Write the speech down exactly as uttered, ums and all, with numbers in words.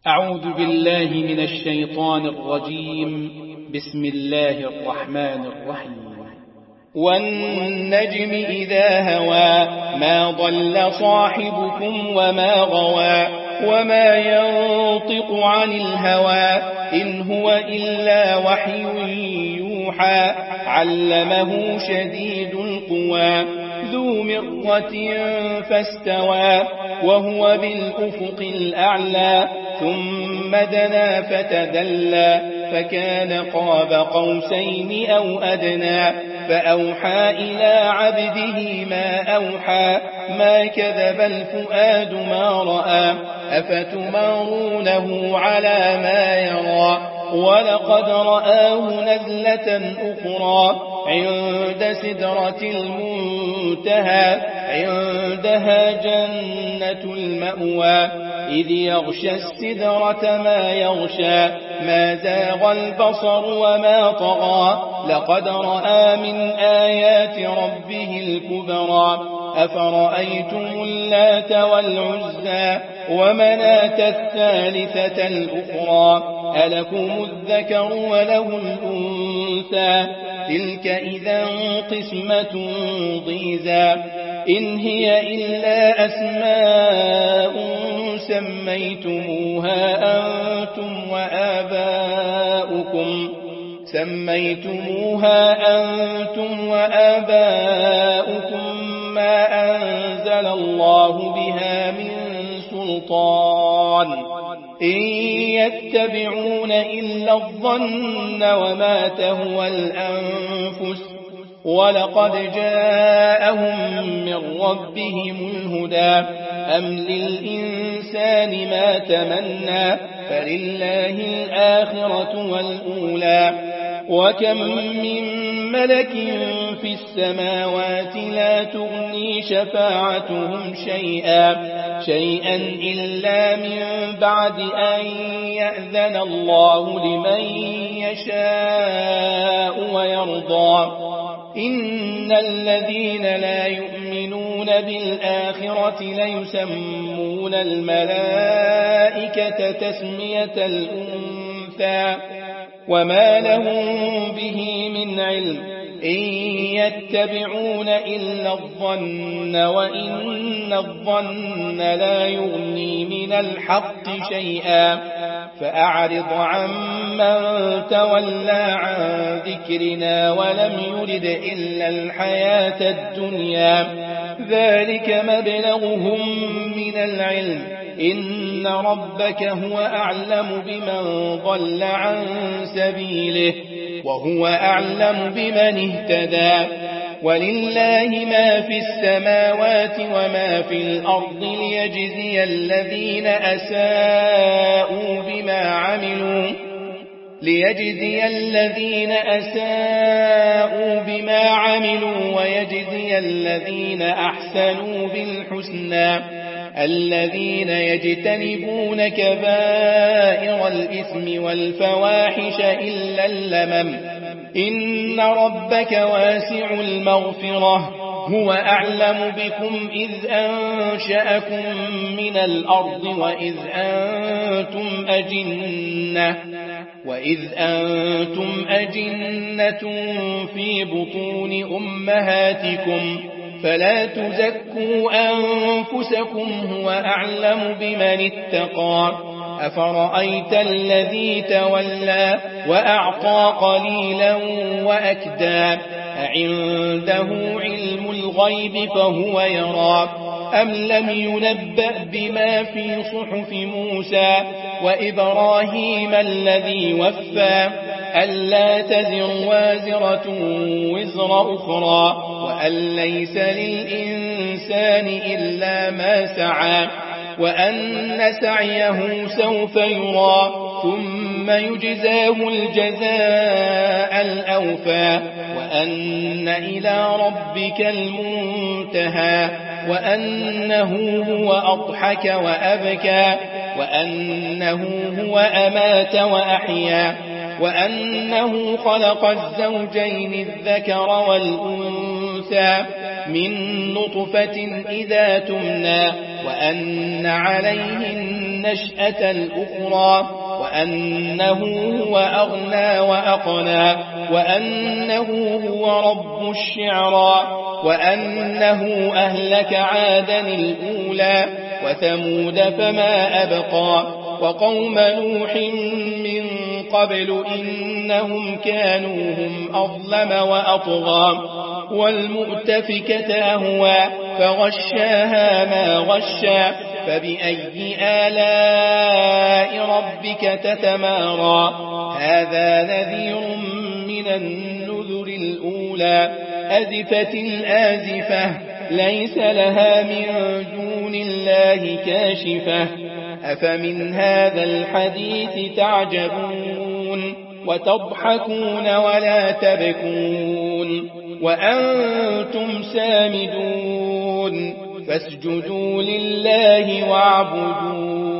أعوذ بالله من الشيطان الرجيم. بسم الله الرحمن الرحيم. والنجم إذا هوى ما ضل صاحبكم وما غوى وما ينطق عن الهوى إن هو إلا وحي يوحى علمه شديد القوى ذو مرة فاستوى وهو بالأفق الأعلى ثم دنا فتدلى فكان قاب قوسين أو أدنى فأوحى إلى عبده ما أوحى ما كذب الفؤاد ما رأى أفتمارونه على ما يرى ولقد رآه نزلة أخرى عند سدرة المنتهى عندها جنة المأوى إذ يغشى السدرة ما يغشى ما زاغ البصر وما طغى لقد رأى من آيات ربه الكبرى أفرأيتم اللات والعزى ومناة الثالثة الأخرى ألكم الذكر وله الأنثى تلك إذا قسمة ضيزى إن هي إلا أسماء سميتموها أنتم وآباؤكم سميتموها أنتم وآباؤكم ما أنزل الله بها من سلطان إن يتبعون إلا الظن وما تهوى الأنفس ولقد جاءهم من ربهم الهدى أم للإنسان ما تمنى فلله الآخرة والأولى وكم من ملك في السماوات لا تغني شفاعتهم شيئا شيئا إلا من بعد أن يأذن الله لمن يشاء ويرضى إن الذين لا يؤمنون بالآخرة ليسمون الملائكة تسمية الأنثى وما لهم به من علم إن يتبعون إلا الظن وإن الظن لا يغني من الحق شيئا فأعرض عمن تولى عن ذكرنا ولم يرد إلا الحياة الدنيا ذلك مبلغهم من العلم إن ربك هو أعلم بمن ضل عن سبيله وهو أعلم بمن اهتدى ولله ما في السماوات وما في الأرض ليجزي الذين أساءوا بما عملوا ليجزي الذين أساءوا بما عملوا ويجزي الذين أحسنوا بالحسنى الذين يجتنبون كبائر الإثم والفواحش إلا اللمم إن ربك واسع المغفرة هو أعلم بكم إذ أنشأكم من الأرض وإذ أنتم أجنة وإذ أنتم أجنة في بطون أمهاتكم فلا تزكوا أنفسكم هو أعلم بمن اتقى أفرأيت الذي تولى وأعطى قليلا وأكدى أعنده علم الغيب فهو يرى أم لم ينبأ بما في صحف موسى وإبراهيم الذي وفى ألا تزر وازرة وزر أخرى وأن ليس للإنسان إلا ما سعى وأن سعيه سوف يرى ثم يجزاه الجزاء الأوفى وأن إلى ربك المنتهى وأنه هو أضحك وأبكى وأنه هو أمات وأحيا وأنه خلق الزوجين الذكر والأنثى من نطفة إذا تمنى وأن عليه النشأة الأخرى وأنه هو أغنى وأقنى وأنه هو رب الشعرى وأنه أهلك عادا الأولى وثمود فما أبقى وقوم نوح من قبل إنهم كانوا هم أظلم وأطغى والمؤتفكة أهوى فغشاها ما غشى فبأي آلاء ربك تتمارى هذا نذير من النذر الأولى أزفت الآزفة ليس لها من دون الله كاشفة أفمن هذا الحديث تعجبون وتضحكون ولا تبكون وأنتم سامدون فاسجدوا لله واعبدون